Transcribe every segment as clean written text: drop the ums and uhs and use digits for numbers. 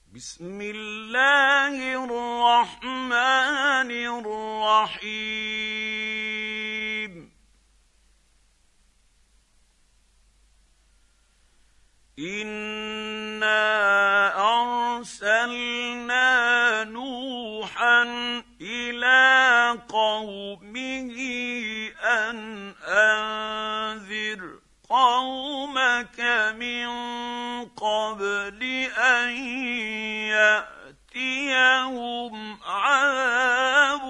بسم الله الرحمن الرحيم إنا أرسلنا نوحا إلى قومه أن أنذر قومك من قبل أن يأتيهم عذاب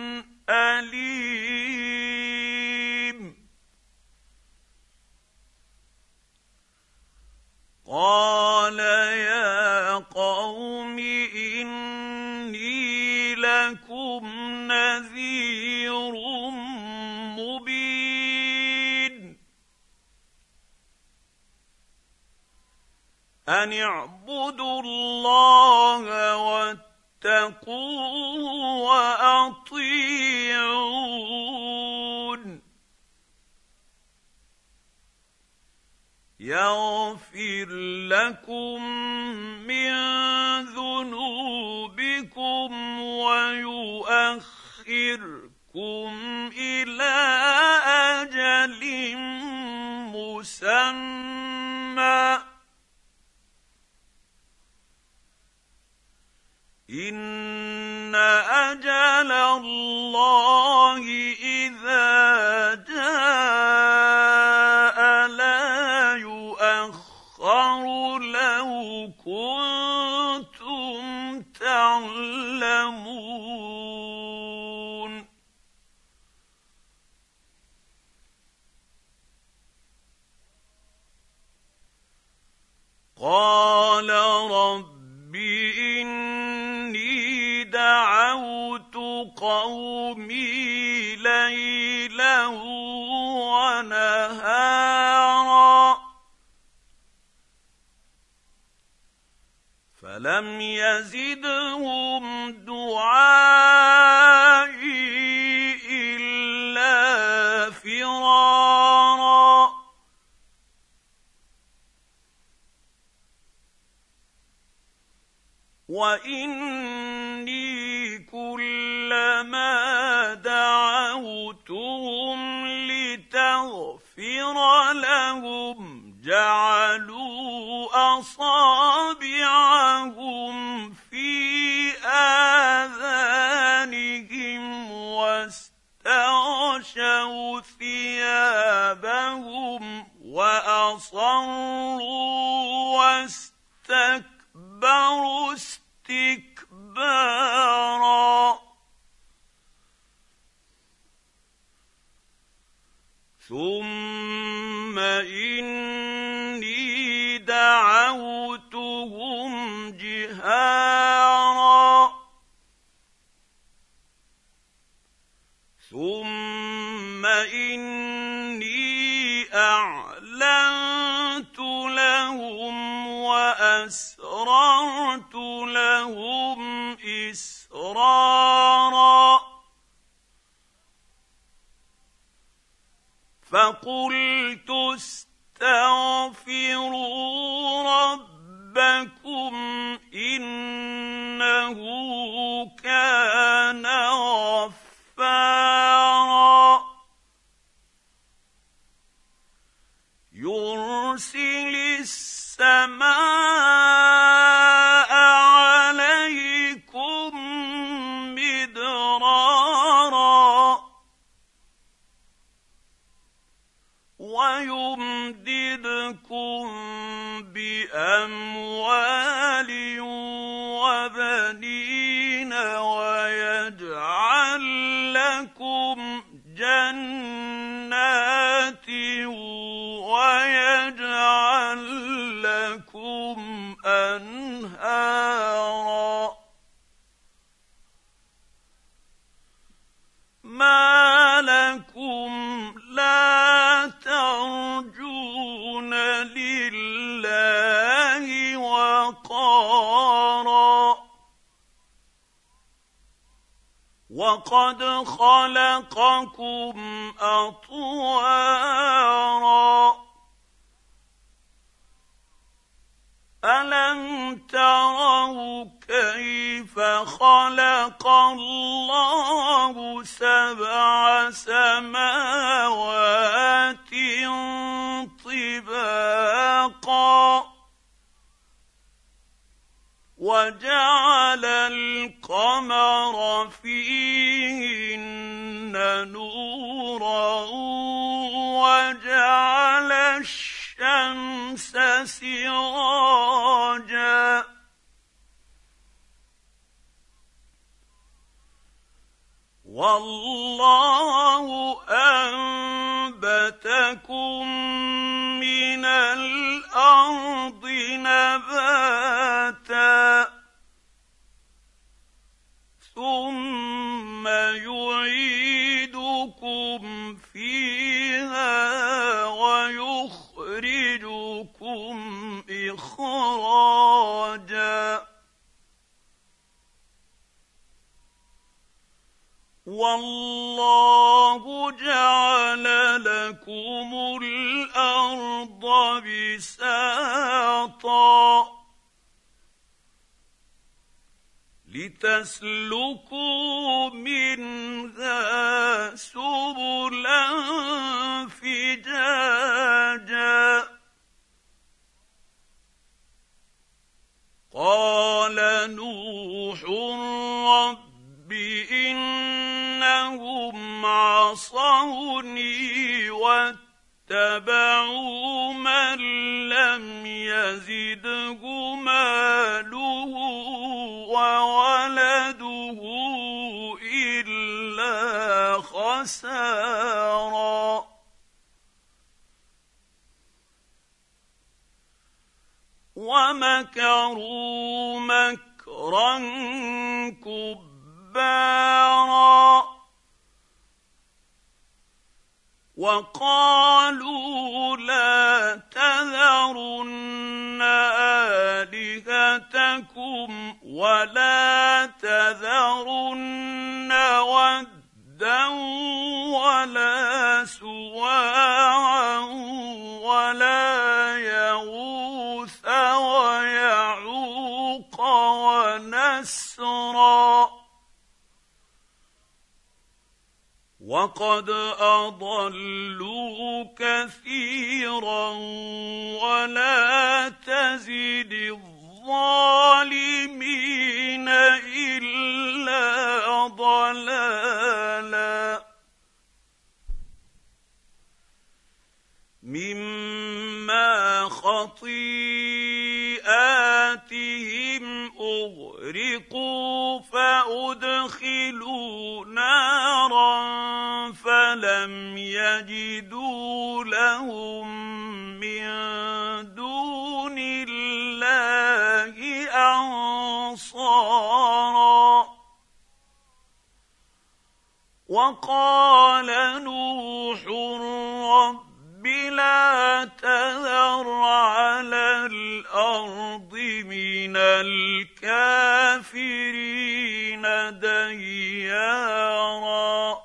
أليم قال يا قوم إني لكم نذير مبين أن اعبدوا الله واتقوه وأطيعون يغفر لكم من ذنوبكم ويؤخركم إلى أجل مسمى إن أجل الله إذا جاء لا يؤخر لو كنتم تعلمون قال رب إني دعوت قومي ليلا ونهارا فلم يزدهم دعائي إلا فرارا وإني كلما دعوتهم لتغفر لهم جعلوا أصابعهم في آذانهم واستغشوا ثيابهم وأصروا واستكبروا استكبارا ثم إني دعوتهم جهارا ثم إني أعلنت لهم وأسررت لهم إسرارا فقلت استغفروا ربكم إنه كان غفارا يرسل السماء عليكم مدرارا ويمددكم بأموال وبنين ويجعل لكم جنات ويجعل لكم أنهارا ما لكم لا ترجون لله وقارا وقد خلقكم أطوارا ألم تروا كيف خلق الله 7 سماوات طباقا وجعل القمر فيهن نورا وجعل الشمس سراجا والله أنبتكم من الأرض نباتا ثم يعيدكم فيها ويخرجكم إخراجا والله جعل لكم الأرض بساطا لتسلكوا منها سبلا فجاجا قال نوح رب إنهم عصوني واتبعوا من لم يزده ماله وولده إلا خسارا ومكروا مكرا كبارا وقالوا لا تذرن آلهتكم ولا تذرن ودا ولا سواعا ولا يغوث ويعوق ونسرا وقد أضلوا كثيرا ولا تزد الظالمين إلا ضلالا مما خطيئاتهم أغرقوا فأدخلوا نارا فلم يجدوا لهم من دون الله أنصارا وقال نوح رب لا تذر على الأرض من الكافرين ديارا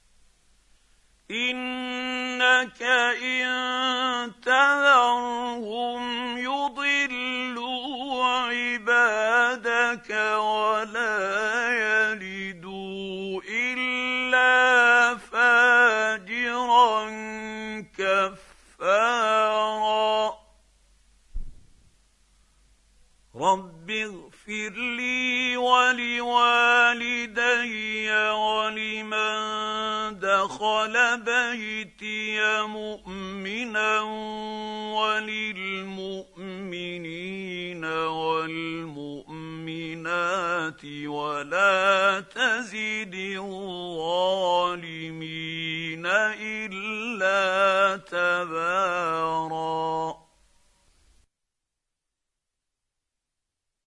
إنك إن تذرهم يضلوا عبادك ولا يلدوا إلا فاجرا كفارا رب اغفر لي ولوالدي ولمن دخل بيتي مؤمنا وللمؤمنين والمؤمنات ولا تزد الظالمين إلا تبارا